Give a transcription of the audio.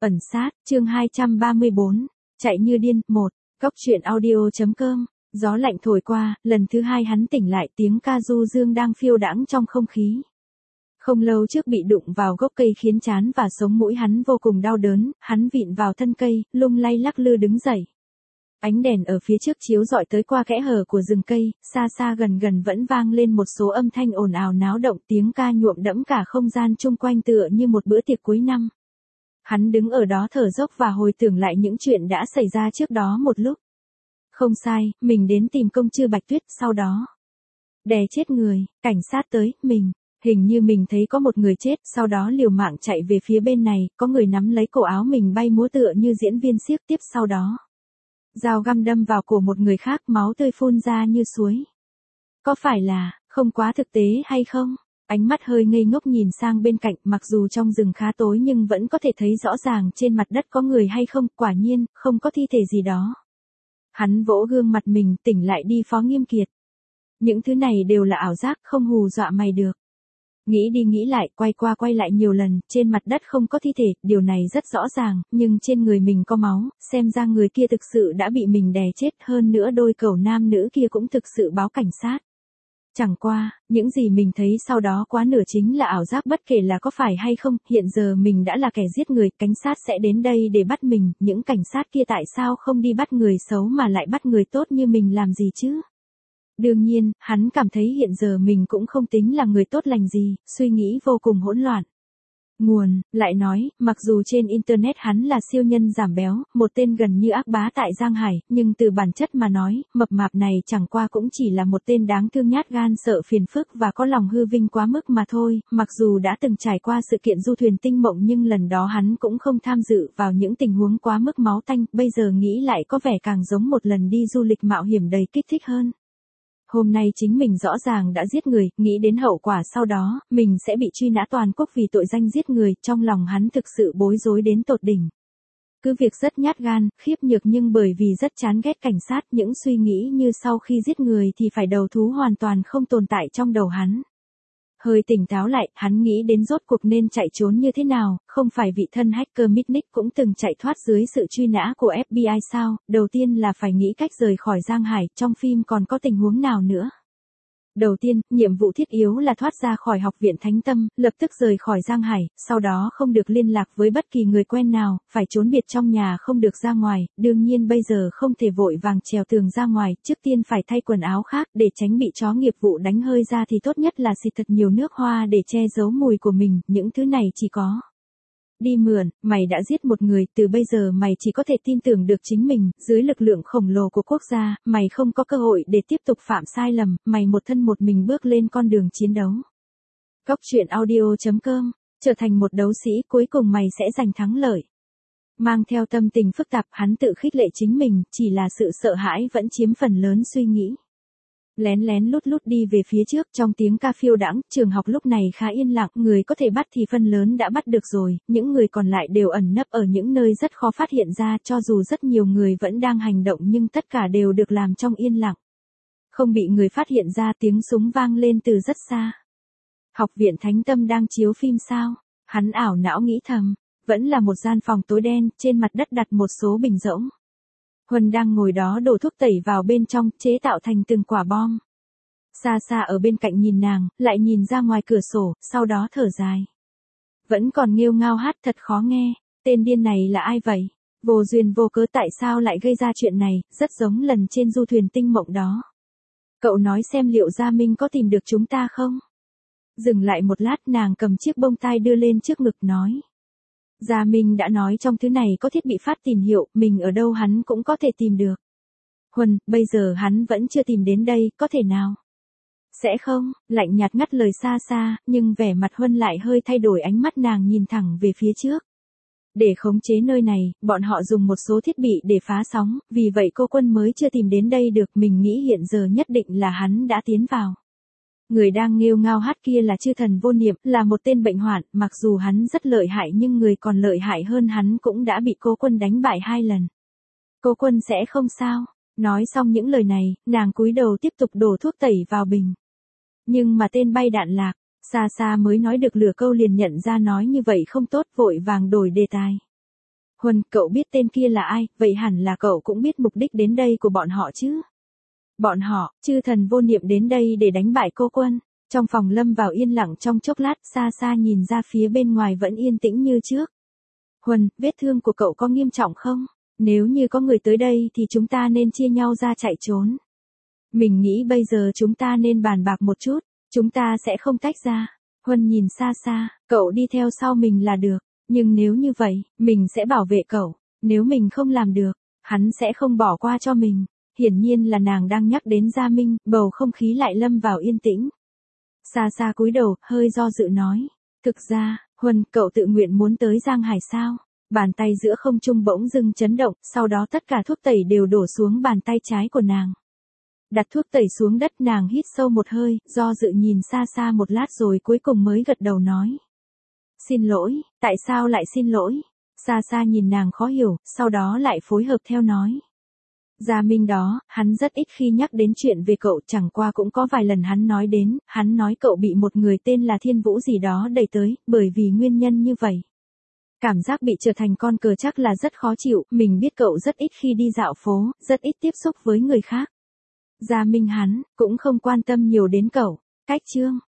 Ẩn sát, chương 234, chạy như điên, 1, Cóc truyện audio.com, gió lạnh thổi qua, lần thứ hai hắn tỉnh lại tiếng ca du dương đang phiêu đãng trong không khí. Không lâu trước bị đụng vào gốc cây khiến trán và sống mũi hắn vô cùng đau đớn, hắn vịn vào thân cây, lung lay lắc lư đứng dậy. Ánh đèn ở phía trước chiếu rọi tới qua kẽ hở của rừng cây, xa xa gần gần vẫn vang lên một số âm thanh ồn ào náo động, tiếng ca nhuộm đẫm cả không gian chung quanh tựa như một bữa tiệc cuối năm. Hắn đứng ở đó thở dốc và hồi tưởng lại những chuyện đã xảy ra trước đó một lúc. Không sai, mình đến tìm công chư Bạch Tuyết, sau đó đè chết người, cảnh sát tới, hình như mình thấy có một người chết, sau đó liều mạng chạy về phía bên này, có người nắm lấy cổ áo mình bay múa tựa như diễn viên xiếc, tiếp sau đó dao găm đâm vào cổ một người khác, máu tươi phun ra như suối. Có phải là không quá thực tế hay không? Ánh mắt hơi ngây ngốc nhìn sang bên cạnh, mặc dù trong rừng khá tối nhưng vẫn có thể thấy rõ ràng trên mặt đất có người hay không, quả nhiên, không có thi thể gì đó. Hắn vỗ gương mặt mình, tỉnh lại đi Phó Nghiêm Kiệt. Những thứ này đều là ảo giác, không hù dọa mày được. Nghĩ đi nghĩ lại, quay qua quay lại nhiều lần, trên mặt đất không có thi thể, điều này rất rõ ràng, nhưng trên người mình có máu, xem ra người kia thực sự đã bị mình đè chết, hơn nữa đôi cẩu nam nữ kia cũng thực sự báo cảnh sát. Chẳng qua, những gì mình thấy sau đó quá nửa chính là ảo giác, bất kể là có phải hay không, hiện giờ mình đã là kẻ giết người, cảnh sát sẽ đến đây để bắt mình, những cảnh sát kia tại sao không đi bắt người xấu mà lại bắt người tốt như mình làm gì chứ? Đương nhiên, hắn cảm thấy hiện giờ mình cũng không tính là người tốt lành gì, suy nghĩ vô cùng hỗn loạn. Nguồn, lại nói, mặc dù trên Internet hắn là siêu nhân giảm béo, một tên gần như ác bá tại Giang Hải, nhưng từ bản chất mà nói, mập mạp này chẳng qua cũng chỉ là một tên đáng thương nhát gan sợ phiền phức và có lòng hư vinh quá mức mà thôi, mặc dù đã từng trải qua sự kiện du thuyền tinh mộng nhưng lần đó hắn cũng không tham dự vào những tình huống quá mức máu tanh, bây giờ nghĩ lại có vẻ càng giống một lần đi du lịch mạo hiểm đầy kích thích hơn. Hôm nay chính mình rõ ràng đã giết người, nghĩ đến hậu quả sau đó, mình sẽ bị truy nã toàn quốc vì tội danh giết người, trong lòng hắn thực sự bối rối đến tột đỉnh. Cứ việc rất nhát gan, khiếp nhược nhưng bởi vì rất chán ghét cảnh sát, những suy nghĩ như sau khi giết người thì phải đầu thú hoàn toàn không tồn tại trong đầu hắn. Hơi tỉnh táo lại, hắn nghĩ đến rốt cuộc nên chạy trốn như thế nào, không phải vị thân hacker Mitnick cũng từng chạy thoát dưới sự truy nã của FBI sao, đầu tiên là phải nghĩ cách rời khỏi Giang Hải, trong phim còn có tình huống nào nữa. Đầu tiên, nhiệm vụ thiết yếu là thoát ra khỏi học viện Thánh Tâm, lập tức rời khỏi Giang Hải, sau đó không được liên lạc với bất kỳ người quen nào, phải trốn biệt trong nhà không được ra ngoài, đương nhiên bây giờ không thể vội vàng trèo tường ra ngoài, trước tiên phải thay quần áo khác, để tránh bị chó nghiệp vụ đánh hơi ra thì tốt nhất là xịt thật nhiều nước hoa để che giấu mùi của mình, những thứ này chỉ có đi mượn. Mày đã giết một người, từ bây giờ mày chỉ có thể tin tưởng được chính mình, dưới lực lượng khổng lồ của quốc gia, mày không có cơ hội để tiếp tục phạm sai lầm, mày một thân một mình bước lên con đường chiến đấu. Cóc truyện audio.com, trở thành một đấu sĩ, cuối cùng mày sẽ giành thắng lợi. Mang theo tâm tình phức tạp, hắn tự khích lệ chính mình, chỉ là sự sợ hãi vẫn chiếm phần lớn suy nghĩ. Lén lén lút lút đi về phía trước, trong tiếng ca phiêu đãng, trường học lúc này khá yên lặng, người có thể bắt thì phân lớn đã bắt được rồi, những người còn lại đều ẩn nấp ở những nơi rất khó phát hiện ra, cho dù rất nhiều người vẫn đang hành động nhưng tất cả đều được làm trong yên lặng. Không bị người phát hiện ra, tiếng súng vang lên từ rất xa. Học viện Thánh Tâm đang chiếu phim sao? Hắn ảo não nghĩ thầm, vẫn là một gian phòng tối đen, trên mặt đất đặt một số bình rỗng. Huân đang ngồi đó đổ thuốc tẩy vào bên trong, chế tạo thành từng quả bom. Xa xa ở bên cạnh nhìn nàng, lại nhìn ra ngoài cửa sổ, sau đó thở dài. Vẫn còn nghêu ngao hát thật khó nghe, tên điên này là ai vậy? Vô duyên vô cớ tại sao lại gây ra chuyện này, rất giống lần trên du thuyền tinh mộng đó. Cậu nói xem liệu Gia Minh có tìm được chúng ta không? Dừng lại một lát, nàng cầm chiếc bông tai đưa lên trước ngực nói. Gia Minh đã nói trong thứ này có thiết bị phát tín hiệu, mình ở đâu hắn cũng có thể tìm được. Huân, bây giờ hắn vẫn chưa tìm đến đây, có thể nào? Sẽ không, lạnh nhạt ngắt lời xa xa, nhưng vẻ mặt Huân lại hơi thay đổi, ánh mắt nàng nhìn thẳng về phía trước. Để khống chế nơi này, bọn họ dùng một số thiết bị để phá sóng, vì vậy cô Quân mới chưa tìm đến đây được, mình nghĩ hiện giờ nhất định là hắn đã tiến vào. Người đang nghêu ngao hát kia là chư thần vô niệm, là một tên bệnh hoạn, mặc dù hắn rất lợi hại nhưng người còn lợi hại hơn hắn cũng đã bị cô Quân đánh bại 2 lần. Cô Quân sẽ không sao. Nói xong những lời này, nàng cúi đầu tiếp tục đổ thuốc tẩy vào bình. Nhưng mà tên bay đạn lạc, xa xa mới nói được lửa câu liền nhận ra nói như vậy không tốt, vội vàng đổi đề tài. Huân, cậu biết tên kia là ai, vậy hẳn là cậu cũng biết mục đích đến đây của bọn họ chứ. Bọn họ, chư thần vô niệm đến đây để đánh bại cô Quân. Trong phòng lâm vào yên lặng trong chốc lát, xa xa nhìn ra phía bên ngoài vẫn yên tĩnh như trước. Huân, vết thương của cậu có nghiêm trọng không? Nếu như có người tới đây thì chúng ta nên chia nhau ra chạy trốn. Mình nghĩ bây giờ chúng ta nên bàn bạc một chút, chúng ta sẽ không tách ra. Huân nhìn xa xa, cậu đi theo sau mình là được, nhưng nếu như vậy, mình sẽ bảo vệ cậu, nếu mình không làm được, hắn sẽ không bỏ qua cho mình. Hiển nhiên là nàng đang nhắc đến Gia Minh, bầu không khí lại lâm vào yên tĩnh. Xa xa cúi đầu, hơi do dự nói, thực ra, Huân, cậu tự nguyện muốn tới Giang Hải sao? Bàn tay giữa không trung bỗng dưng chấn động, sau đó tất cả thuốc tẩy đều đổ xuống bàn tay trái của nàng. Đặt thuốc tẩy xuống đất, nàng hít sâu một hơi, do dự nhìn xa xa một lát rồi cuối cùng mới gật đầu nói. Xin lỗi, tại sao lại xin lỗi? Xa xa nhìn nàng khó hiểu, sau đó lại phối hợp theo nói. Gia Minh đó, hắn rất ít khi nhắc đến chuyện về cậu, chẳng qua cũng có vài lần hắn nói đến, hắn nói cậu bị một người tên là Thiên Vũ gì đó đẩy tới, bởi vì nguyên nhân như vậy. Cảm giác bị trở thành con cờ chắc là rất khó chịu, mình biết cậu rất ít khi đi dạo phố, rất ít tiếp xúc với người khác. Gia Minh hắn, cũng không quan tâm nhiều đến cậu. Cách chương